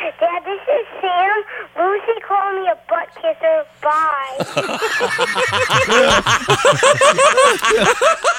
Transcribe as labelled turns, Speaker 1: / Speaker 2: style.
Speaker 1: Dad, this is Sam. Lucy called me a butt kisser. Bye.